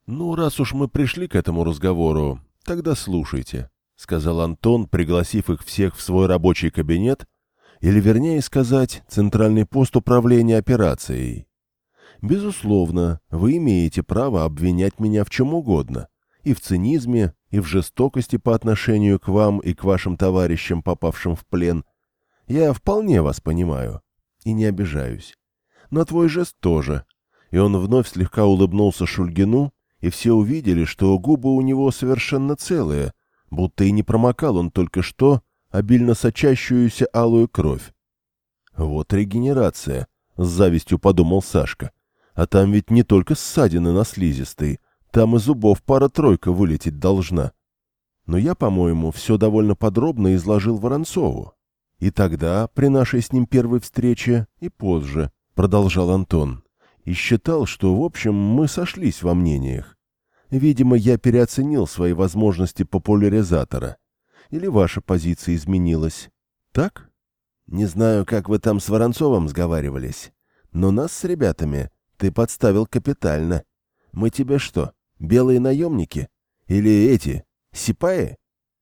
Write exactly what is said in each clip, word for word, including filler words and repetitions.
«Ну, раз уж мы пришли к этому разговору, тогда слушайте», — сказал Антон, пригласив их всех в свой рабочий кабинет, или, вернее сказать, центральный пост управления операцией. «Безусловно, вы имеете право обвинять меня в чем угодно, и в цинизме, и в жестокости по отношению к вам и к вашим товарищам, попавшим в плен. Я вполне вас понимаю и не обижаюсь. Но твой жест тоже». И он вновь слегка улыбнулся Шульгину, и все увидели, что губы у него совершенно целые, будто и не промокал он только что обильно сочащуюся алую кровь. «Вот регенерация», — с завистью подумал Сашка. «А там ведь не только ссадины на слизистой, там и зубов пара-тройка вылететь должна». Но я, по-моему, все довольно подробно изложил Воронцову. И тогда, при нашей с ним первой встрече, и позже, — продолжал Антон, — и считал, что, в общем, мы сошлись во мнениях. Видимо, я переоценил свои возможности популяризатора. Или ваша позиция изменилась? Так? Не знаю, как вы там с Воронцовым сговаривались, но нас с ребятами ты подставил капитально. Мы тебе что, белые наемники? Или эти, сипаи?»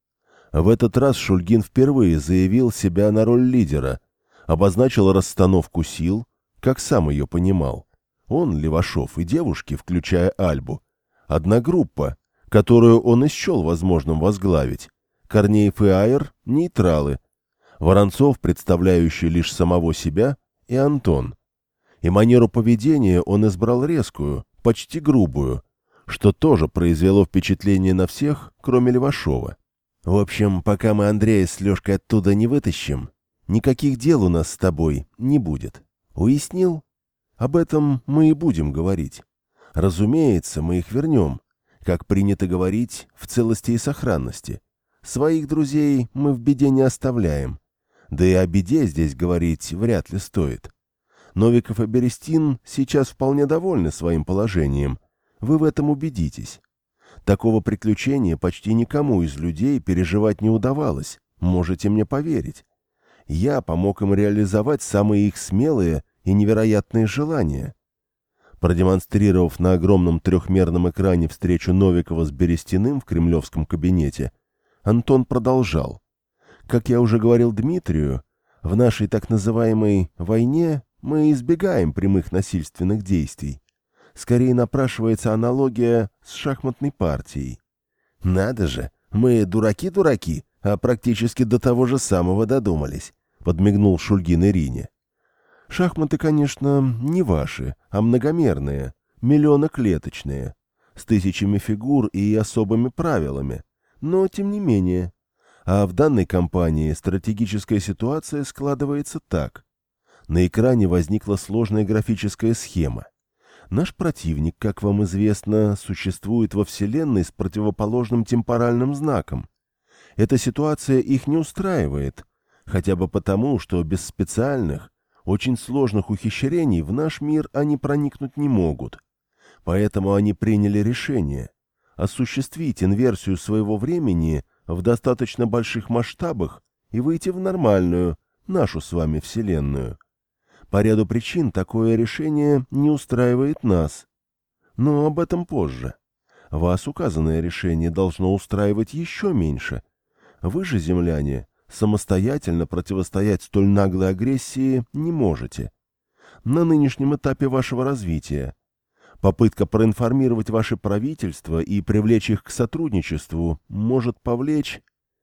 В этот раз Шульгин впервые заявил себя на роль лидера, обозначил расстановку сил, как сам ее понимал. Он, Левашов и девушки, включая Альбу, одна группа, которую он исчел возможным возглавить. Корнеев и Айр — нейтралы. Воронцов, представляющий лишь самого себя, и Антон. И манеру поведения он избрал резкую, почти грубую, что тоже произвело впечатление на всех, кроме Левашова. «В общем, пока мы Андрея с Лешкой оттуда не вытащим, никаких дел у нас с тобой не будет. Уяснил? Об этом мы и будем говорить. Разумеется, мы их вернем, как принято говорить, в целости и сохранности. Своих друзей мы в беде не оставляем. Да и о беде здесь говорить вряд ли стоит. Новиков и Берестин сейчас вполне довольны своим положением. Вы в этом убедитесь. Такого приключения почти никому из людей переживать не удавалось, можете мне поверить. Я помог им реализовать самые их смелые и невероятные желания». Продемонстрировав на огромном трехмерном экране встречу Новикова с Берестиным в кремлевском кабинете, Антон продолжал. «Как я уже говорил Дмитрию, в нашей так называемой «войне» мы избегаем прямых насильственных действий. Скорее напрашивается аналогия с шахматной партией. Надо же, мы дураки-дураки, а практически до того же самого додумались», — подмигнул Шульгин Ирине. «Шахматы, конечно, не ваши, а многомерные, миллионоклеточные, с тысячами фигур и особыми правилами, но тем не менее. А в данной кампании стратегическая ситуация складывается так. На экране возникла сложная графическая схема. Наш противник, как вам известно, существует во Вселенной с противоположным темпоральным знаком. Эта ситуация их не устраивает, хотя бы потому, что без специальных, очень сложных ухищрений в наш мир они проникнуть не могут. Поэтому они приняли решение осуществить инверсию своего времени в достаточно больших масштабах и выйти в нормальную, нашу с вами Вселенную. По ряду причин такое решение не устраивает нас. Но об этом позже. Вас указанное решение должно устраивать еще меньше. Вы же, земляне, самостоятельно противостоять столь наглой агрессии не можете. На нынешнем этапе вашего развития попытка проинформировать ваше правительство и привлечь их к сотрудничеству может повлечь...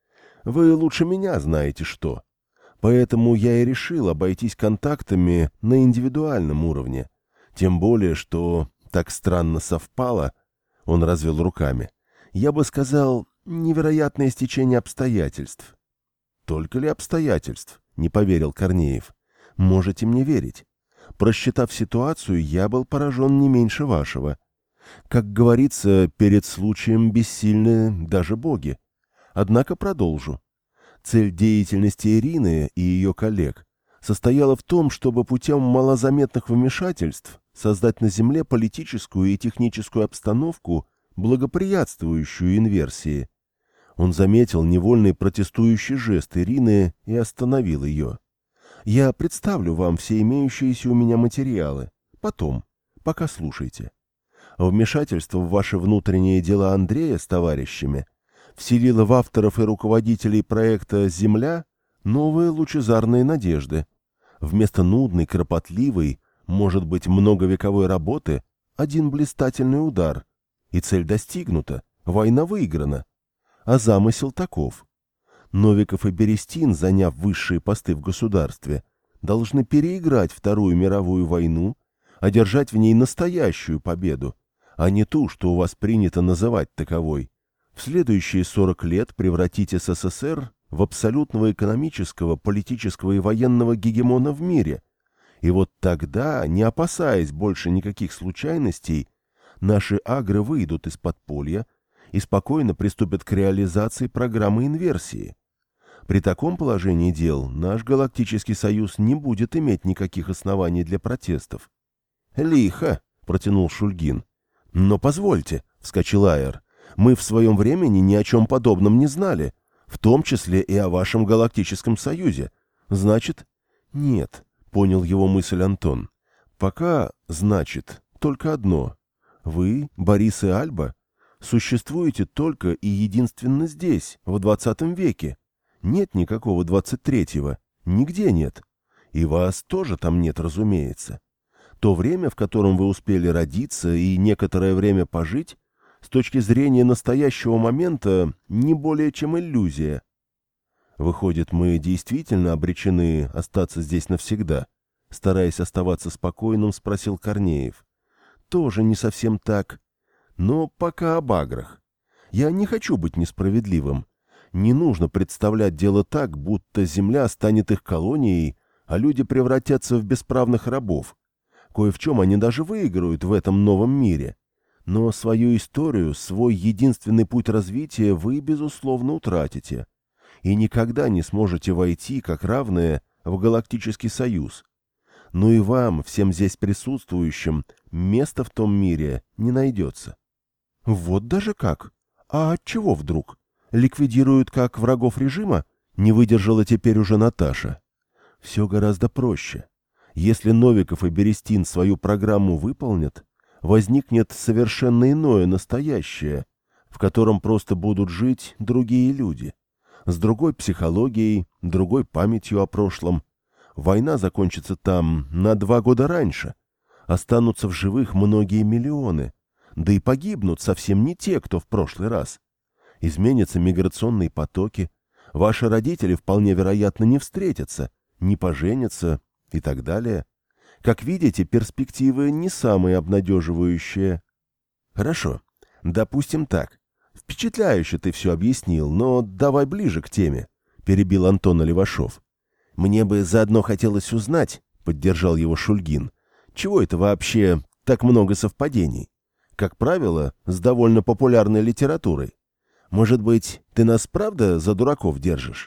Вы лучше меня знаете что. Поэтому я и решил обойтись контактами на индивидуальном уровне. Тем более, что так странно совпало, он развел руками. Я бы сказал, невероятное стечение обстоятельств. Только ли обстоятельств? Не поверил Корнеев. Можете мне верить. Просчитав ситуацию, я был поражен не меньше вашего. Как говорится, перед случаем бессильны даже боги. Однако продолжу. Цель деятельности Ирины и ее коллег состояла в том, чтобы путем малозаметных вмешательств создать на Земле политическую и техническую обстановку, благоприятствующую инверсии. Он заметил невольный протестующий жест Ирины и остановил ее. «Я представлю вам все имеющиеся у меня материалы. Потом. Пока слушайте. Вмешательство в ваши внутренние дела Андрея с товарищами вселило в авторов и руководителей проекта «Земля» новые лучезарные надежды. Вместо нудной, кропотливой, может быть, многовековой работы один блистательный удар. И цель достигнута, война выиграна. А замысел таков. Новиков и Берестин, заняв высшие посты в государстве, должны переиграть Вторую мировую войну, одержать в ней настоящую победу, а не ту, что у вас принято называть таковой. В следующие сорок лет превратить СССР в абсолютного экономического, политического и военного гегемона в мире. И вот тогда, не опасаясь больше никаких случайностей, наши агры выйдут из подполья и спокойно приступят к реализации программы инверсии. При таком положении дел наш Галактический Союз не будет иметь никаких оснований для протестов. «Лихо», — протянул Шульгин. «Но позвольте», — вскочил Айер, — «мы в своем времени ни о чем подобном не знали, в том числе и о вашем Галактическом Союзе. Значит...» «Нет», — понял его мысль Антон. «Пока, значит, только одно. Вы, Борис и Альба, существуете только и единственно здесь, в двадцатом веке. Нет никакого двадцать третьего, нигде нет. И вас тоже там нет, разумеется. То время, в котором вы успели родиться и некоторое время пожить, с точки зрения настоящего момента, не более чем иллюзия. Выходит, мы действительно обречены остаться здесь навсегда?» Стараясь оставаться спокойным, спросил Корнеев. «Тоже не совсем так. Но пока об аграх. Я не хочу быть несправедливым. Не нужно представлять дело так, будто земля станет их колонией, а люди превратятся в бесправных рабов. Кое в чем они даже выиграют в этом новом мире. Но свою историю, свой единственный путь развития вы, безусловно, утратите. И никогда не сможете войти, как равные, в Галактический Союз. Но и вам, всем здесь присутствующим, места в том мире не найдется». «Вот даже как? А отчего вдруг? Ликвидируют как врагов режима?» Не выдержала теперь уже Наташа. «Все гораздо проще. Если Новиков и Берестин свою программу выполнят, возникнет совершенно иное настоящее, в котором просто будут жить другие люди, с другой психологией, другой памятью о прошлом. Война закончится там на два года раньше. Останутся в живых многие миллионы, да и погибнут совсем не те, кто в прошлый раз. Изменятся миграционные потоки, ваши родители вполне вероятно не встретятся, не поженятся и так далее. Как видите, перспективы не самые обнадеживающие». «Хорошо, допустим так. Впечатляюще ты все объяснил, но давай ближе к теме», — перебил Антон Левашов. «Мне бы заодно хотелось узнать», — поддержал его Шульгин, «чего это вообще так много совпадений? Как правило, с довольно популярной литературой. Может быть, ты нас правда за дураков держишь?»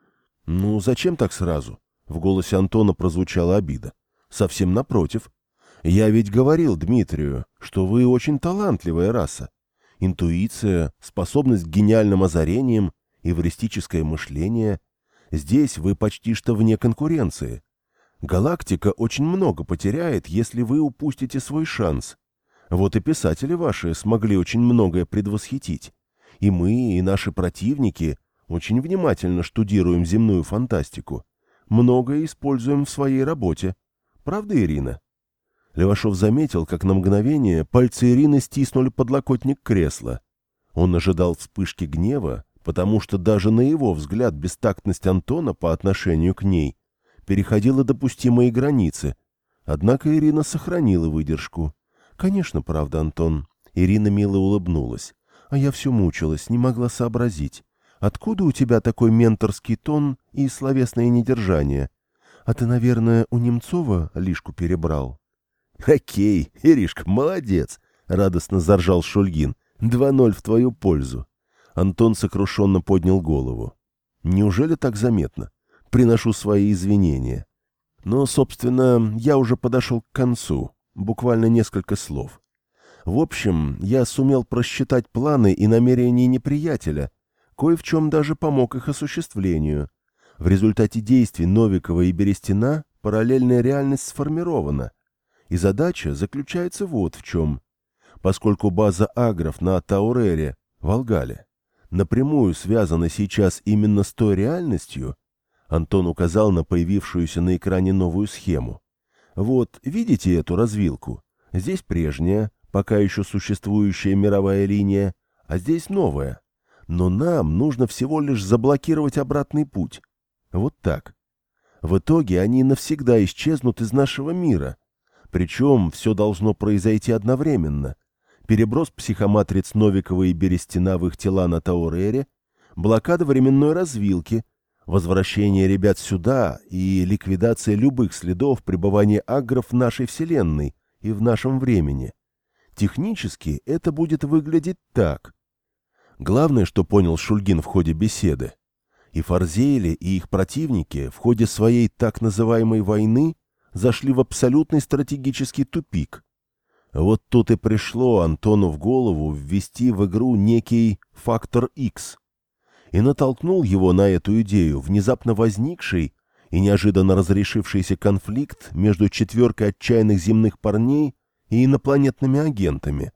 «Ну, зачем так сразу?» — в голосе Антона прозвучала обида. «Совсем напротив. Я ведь говорил Дмитрию, что вы очень талантливая раса. Интуиция, способность к гениальным озарениям, эвристическое мышление. Здесь вы почти что вне конкуренции. Галактика очень много потеряет, если вы упустите свой шанс. Вот и писатели ваши смогли очень многое предвосхитить. И мы, и наши противники очень внимательно штудируем земную фантастику. Многое используем в своей работе. Правда, Ирина?» Левашов заметил, как на мгновение пальцы Ирины стиснули подлокотник кресла. Он ожидал вспышки гнева, потому что даже на его взгляд бестактность Антона по отношению к ней переходила допустимые границы. Однако Ирина сохранила выдержку. «Конечно, правда, Антон». Ирина мило улыбнулась. «А я все мучилась, не могла сообразить. Откуда у тебя такой менторский тон и словесное недержание? А ты, наверное, у Немцова лишку перебрал?» «Окей, Иришка, молодец!» — радостно заржал Шульгин. «Два ноль в твою пользу». Антон сокрушенно поднял голову. «Неужели так заметно? Приношу свои извинения. Но, собственно, я уже подошел к концу. Буквально несколько слов. В общем, я сумел просчитать планы и намерения неприятеля, кое в чем даже помог их осуществлению. В результате действий Новикова и Берестина параллельная реальность сформирована. И задача заключается вот в чем. поскольку база агров на Таурере, Волгале, напрямую связана сейчас именно с той реальностью, Антон указал на появившуюся на экране новую схему. Вот, видите эту развилку? Здесь прежняя, пока еще существующая мировая линия, а здесь новая. Но нам нужно всего лишь заблокировать обратный путь. Вот так. В итоге они навсегда исчезнут из нашего мира. Причем все должно произойти одновременно. Переброс психоматриц Новикова и Берестина в их тела на Таурере, блокада временной развилки, возвращение ребят сюда и ликвидация любых следов пребывания агров в нашей Вселенной и в нашем времени. Технически это будет выглядеть так. Главное, что понял Шульгин в ходе беседы, и Фарзейли, и их противники в ходе своей так называемой войны зашли в абсолютный стратегический тупик. Вот тут и пришло Антону в голову ввести в игру некий фактор X, и натолкнул его на эту идею внезапно возникший и неожиданно разрешившийся конфликт между четверкой отчаянных земных парней и инопланетными агентами.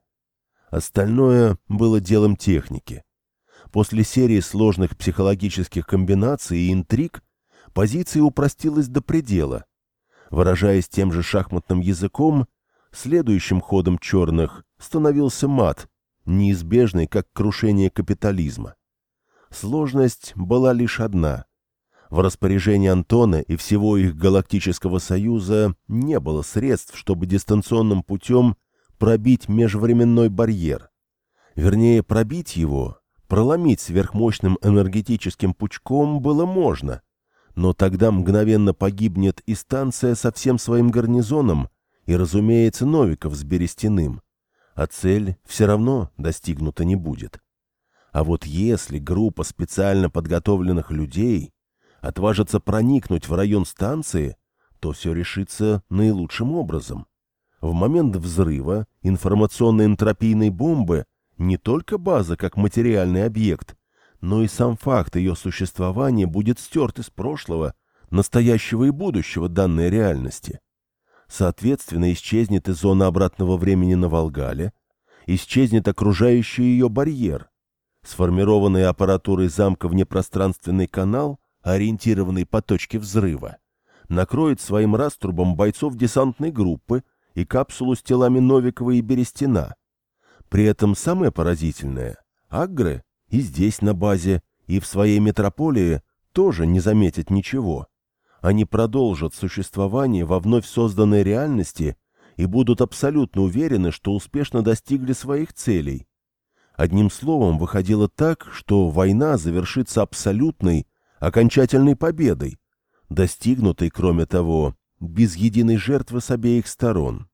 Остальное было делом техники. После серии сложных психологических комбинаций и интриг позиция упростилась до предела. Выражаясь тем же шахматным языком, следующим ходом черных становился мат, неизбежный как крушение капитализма. Сложность была лишь одна. В распоряжении Антона и всего их галактического союза не было средств, чтобы дистанционным путем пробить межвременной барьер. Вернее, пробить его, проломить сверхмощным энергетическим пучком было можно, но тогда мгновенно погибнет и станция со всем своим гарнизоном, и, разумеется, Новиков с Берестяным, а цель все равно достигнута не будет. А вот если группа специально подготовленных людей отважится проникнуть в район станции, то все решится наилучшим образом. В момент взрыва информационно-энтропийной бомбы не только база как материальный объект, но и сам факт ее существования будет стерт из прошлого, настоящего и будущего данной реальности. Соответственно, исчезнет и зона обратного времени на Волгале, исчезнет окружающий ее барьер. Сформированный аппаратурой замка внепространственный канал, ориентированный по точке взрыва, накроет своим раструбом бойцов десантной группы и капсулу с телами Новикова и Берестина. При этом самое поразительное — агры и здесь на базе, и в своей метрополии тоже не заметят ничего. Они продолжат существование во вновь созданной реальности и будут абсолютно уверены, что успешно достигли своих целей. Одним словом, выходило так, что война завершится абсолютной, окончательной победой, достигнутой, кроме того, без единой жертвы с обеих сторон.